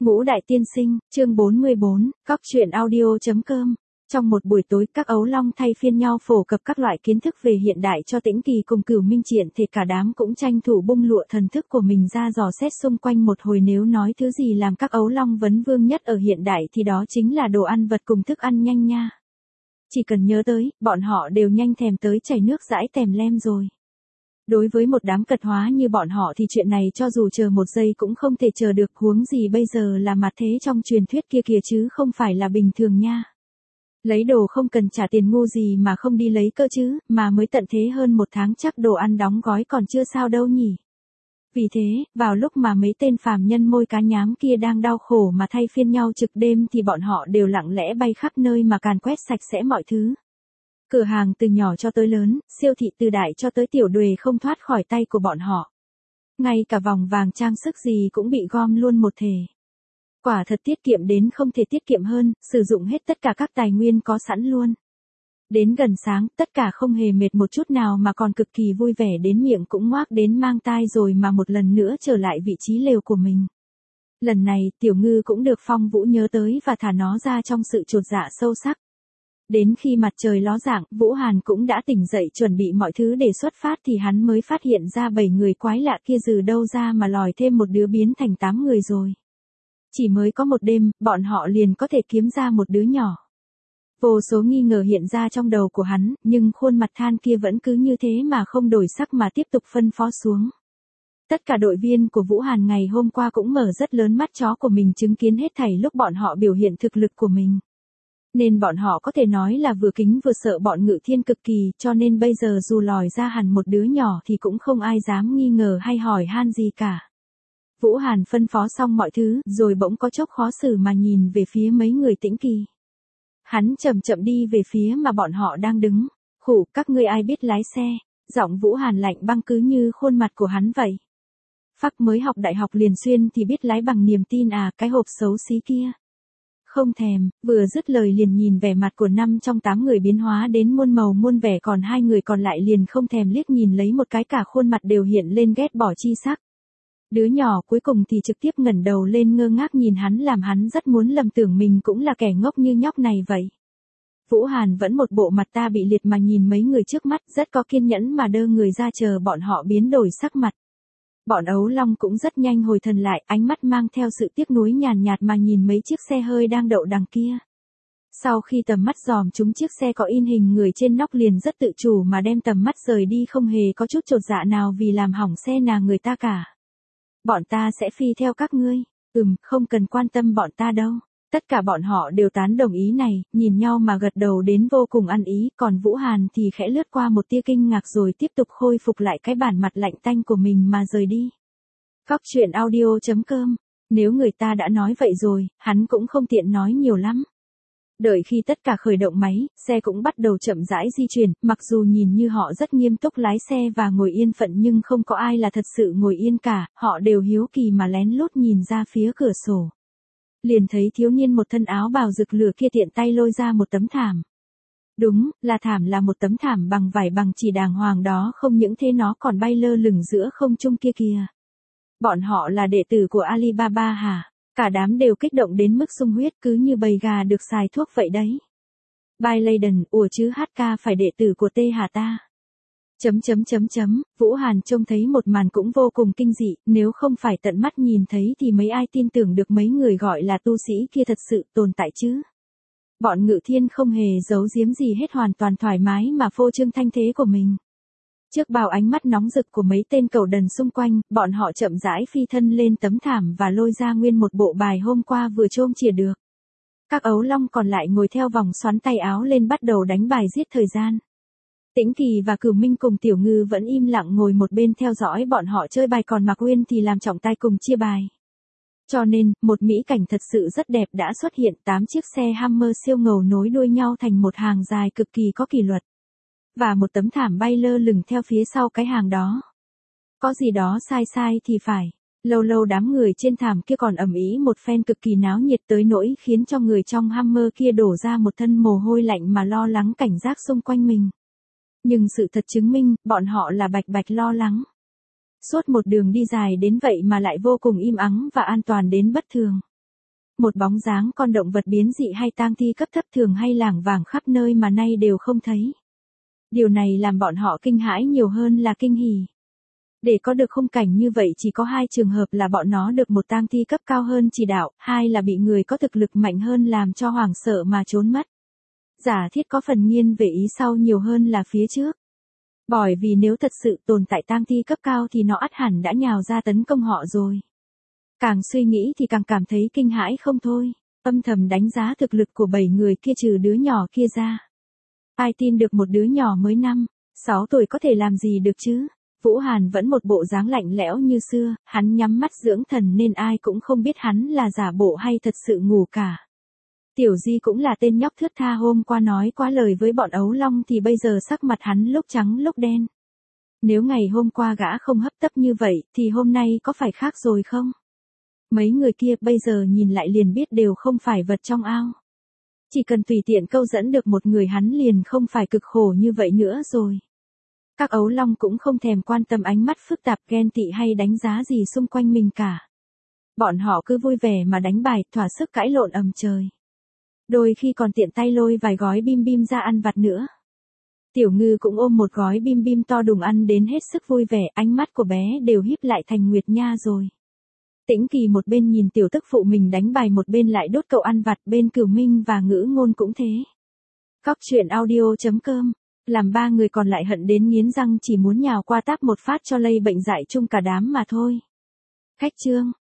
Ngũ Đại Tiên Sinh, chương 44, Cóc truyện audio.com. Trong một buổi tối, các ấu long thay phiên nhau phổ cập các loại kiến thức về hiện đại cho Tĩnh Kỳ cùng Cửu Minh Triện, thì cả đám cũng tranh thủ bung lụa thần thức của mình ra dò xét xung quanh một hồi. Nếu nói thứ gì làm các ấu long vấn vương nhất ở hiện đại thì đó chính là đồ ăn vật cùng thức ăn nhanh nha. Chỉ cần nhớ tới, bọn họ đều nhanh thèm tới chảy nước dãi tèm lem rồi. Đối với một đám cật hóa như bọn họ thì chuyện này cho dù chờ một giây cũng không thể chờ được, huống gì bây giờ là mặt thế trong truyền thuyết kia kìa chứ không phải là bình thường nha. Lấy đồ không cần trả tiền ngu gì mà không đi lấy cơ chứ, mà mới tận thế hơn một tháng chắc đồ ăn đóng gói còn chưa sao đâu nhỉ. Vì thế, vào lúc mà mấy tên phàm nhân môi cá nhám kia đang đau khổ mà thay phiên nhau trực đêm thì bọn họ đều lặng lẽ bay khắp nơi mà càn quét sạch sẽ mọi thứ. Cửa hàng từ nhỏ cho tới lớn, siêu thị từ đại cho tới tiểu đuề không thoát khỏi tay của bọn họ. Ngay cả vòng vàng trang sức gì cũng bị gom luôn một thể. Quả thật tiết kiệm đến không thể tiết kiệm hơn, sử dụng hết tất cả các tài nguyên có sẵn luôn. Đến gần sáng, tất cả không hề mệt một chút nào mà còn cực kỳ vui vẻ đến miệng cũng ngoác đến mang tai rồi mà một lần nữa trở lại vị trí lều của mình. Lần này, Tiểu Ngư cũng được Phong Vũ nhớ tới và thả nó ra trong sự chột dạ sâu sắc. Đến khi mặt trời ló dạng, Vũ Hàn cũng đã tỉnh dậy chuẩn bị mọi thứ để xuất phát thì hắn mới phát hiện ra 7 người quái lạ kia từ đâu ra mà lòi thêm một đứa biến thành 8 người rồi. Chỉ mới có một đêm, bọn họ liền có thể kiếm ra một đứa nhỏ. Vô số nghi ngờ hiện ra trong đầu của hắn, nhưng khuôn mặt than kia vẫn cứ như thế mà không đổi sắc mà tiếp tục phân phó xuống. Tất cả đội viên của Vũ Hàn ngày hôm qua cũng mở rất lớn mắt chó của mình chứng kiến hết thảy lúc bọn họ biểu hiện thực lực của mình. Nên bọn họ có thể nói là vừa kính vừa sợ bọn Ngự Thiên cực kỳ, cho nên bây giờ dù lòi ra hẳn một đứa nhỏ thì cũng không ai dám nghi ngờ hay hỏi han gì cả. Vũ Hàn phân phó xong mọi thứ, rồi bỗng có chốc khó xử mà nhìn về phía mấy người Tĩnh Kỳ. Hắn chậm chậm đi về phía mà bọn họ đang đứng. Khủ, các ngươi ai biết lái xe? Giọng Vũ Hàn lạnh băng cứ như khuôn mặt của hắn vậy. Phắc mới học đại học liền xuyên thì biết lái bằng niềm tin à, cái hộp xấu xí kia. Không thèm, vừa dứt lời liền nhìn vẻ mặt của 5 trong 8 người biến hóa đến muôn màu muôn vẻ, còn 2 người còn lại liền không thèm liếc nhìn lấy một cái, cả khuôn mặt đều hiện lên ghét bỏ chi sắc. Đứa nhỏ cuối cùng thì trực tiếp ngẩng đầu lên ngơ ngác nhìn hắn, làm hắn rất muốn lầm tưởng mình cũng là kẻ ngốc như nhóc này vậy. Vũ Hàn vẫn một bộ mặt ta bị liệt mà nhìn mấy người trước mắt, rất có kiên nhẫn mà đơ người ra chờ bọn họ biến đổi sắc mặt. Bọn ấu long cũng rất nhanh hồi thần lại, ánh mắt mang theo sự tiếc nuối nhàn nhạt mà nhìn mấy chiếc xe hơi đang đậu đằng kia. Sau khi tầm mắt dòm chúng chiếc xe có in hình người trên nóc liền rất tự chủ mà đem tầm mắt rời đi, không hề có chút chột dạ nào vì làm hỏng xe nhà người ta cả. Bọn ta sẽ phi theo các ngươi. Không cần quan tâm bọn ta đâu. Tất cả bọn họ đều tán đồng ý này, nhìn nhau mà gật đầu đến vô cùng ăn ý, còn Vũ Hàn thì khẽ lướt qua một tia kinh ngạc rồi tiếp tục khôi phục lại cái bản mặt lạnh tanh của mình mà rời đi. Cóc truyện audio.com. Nếu người ta đã nói vậy rồi, hắn cũng không tiện nói nhiều lắm. Đợi khi tất cả khởi động máy, xe cũng bắt đầu chậm rãi di chuyển, mặc dù nhìn như họ rất nghiêm túc lái xe và ngồi yên phận nhưng không có ai là thật sự ngồi yên cả, họ đều hiếu kỳ mà lén lút nhìn ra phía cửa sổ. Liền thấy thiếu niên một thân áo bào rực lửa kia tiện tay lôi ra một tấm thảm. Đúng, là một tấm thảm bằng vải bằng chỉ đàng hoàng đó, không những thế nó còn bay lơ lửng giữa không trung kia kìa. Bọn họ là đệ tử của Alibaba hả? Cả đám đều kích động đến mức sung huyết, cứ như bầy gà được xài thuốc vậy đấy. By Laden, ủa chứ HK phải đệ tử của T hả ta? Vũ Hàn trông thấy một màn cũng vô cùng kinh dị, nếu không phải tận mắt nhìn thấy thì mấy ai tin tưởng được mấy người gọi là tu sĩ kia thật sự tồn tại chứ. Bọn Ngự Thiên không hề giấu giếm gì hết, hoàn toàn thoải mái mà phô trương thanh thế của mình. Trước bao ánh mắt nóng rực của mấy tên cẩu đần xung quanh, bọn họ chậm rãi phi thân lên tấm thảm và lôi ra nguyên một bộ bài hôm qua vừa chôm chìa được. Các ấu long còn lại ngồi theo vòng xoắn tay áo lên bắt đầu đánh bài giết thời gian. Tĩnh Kỳ và Cửu Minh cùng Tiểu Ngư vẫn im lặng ngồi một bên theo dõi bọn họ chơi bài, còn Mạc Uyên thì làm trọng tài cùng chia bài. Cho nên, một mỹ cảnh thật sự rất đẹp đã xuất hiện, 8 chiếc xe Hammer siêu ngầu nối đuôi nhau thành một hàng dài cực kỳ có kỷ luật. Và một tấm thảm bay lơ lửng theo phía sau cái hàng đó. Có gì đó sai thì phải. Lâu lâu đám người trên thảm kia còn ầm ĩ một phen cực kỳ náo nhiệt tới nỗi khiến cho người trong Hammer kia đổ ra một thân mồ hôi lạnh mà lo lắng cảnh giác xung quanh mình. Nhưng sự thật chứng minh, bọn họ là bạch lo lắng. Suốt một đường đi dài đến vậy mà lại vô cùng im ắng và an toàn đến bất thường. một bóng dáng con động vật biến dị hay tang thi cấp thấp thường hay lảng vảng khắp nơi mà nay đều không thấy. Điều này làm bọn họ kinh hãi nhiều hơn là kinh hỉ. Để có được khung cảnh như vậy chỉ có hai trường hợp là bọn nó được một tang thi cấp cao hơn chỉ đạo, hai là bị người có thực lực mạnh hơn làm cho hoảng sợ mà trốn mất. Giả thiết có phần nghiêng về ý sau nhiều hơn là phía trước. Bởi vì nếu thật sự tồn tại tang thi cấp cao thì nó ắt hẳn đã nhào ra tấn công họ rồi. Càng suy nghĩ thì càng cảm thấy kinh hãi không thôi, âm thầm đánh giá thực lực của 7 người kia trừ đứa nhỏ kia ra. Ai tin được một đứa nhỏ mới 5-6 tuổi có thể làm gì được chứ? Vũ Hàn vẫn một bộ dáng lạnh lẽo như xưa, hắn nhắm mắt dưỡng thần nên ai cũng không biết hắn là giả bộ hay thật sự ngủ cả. Tiểu Di cũng là tên nhóc thướt tha hôm qua nói quá lời với bọn ấu long thì bây giờ sắc mặt hắn lúc trắng lúc đen. Nếu ngày hôm qua gã không hấp tấp như vậy thì hôm nay có phải khác rồi không? Mấy người kia bây giờ nhìn lại liền biết đều không phải vật trong ao. Chỉ cần tùy tiện câu dẫn được một người hắn liền không phải cực khổ như vậy nữa rồi. Các ấu long cũng không thèm quan tâm ánh mắt phức tạp ghen tị hay đánh giá gì xung quanh mình cả. Bọn họ cứ vui vẻ mà đánh bài, thỏa sức cãi lộn ầm trời. Đôi khi còn tiện tay lôi vài gói bim bim ra ăn vặt nữa. Tiểu Ngư cũng ôm một gói bim bim to đùng ăn đến hết sức vui vẻ, ánh mắt của bé đều híp lại thành nguyệt nha rồi. Tĩnh Kỳ một bên nhìn tiểu tức phụ mình đánh bài một bên lại đốt cậu ăn vặt, bên Cửu Minh và Ngữ Ngôn cũng thế. Cóc truyện audio.com, làm ba người còn lại hận đến nghiến răng chỉ muốn nhào qua táp một phát cho lây bệnh dại chung cả đám mà thôi. Khách chương.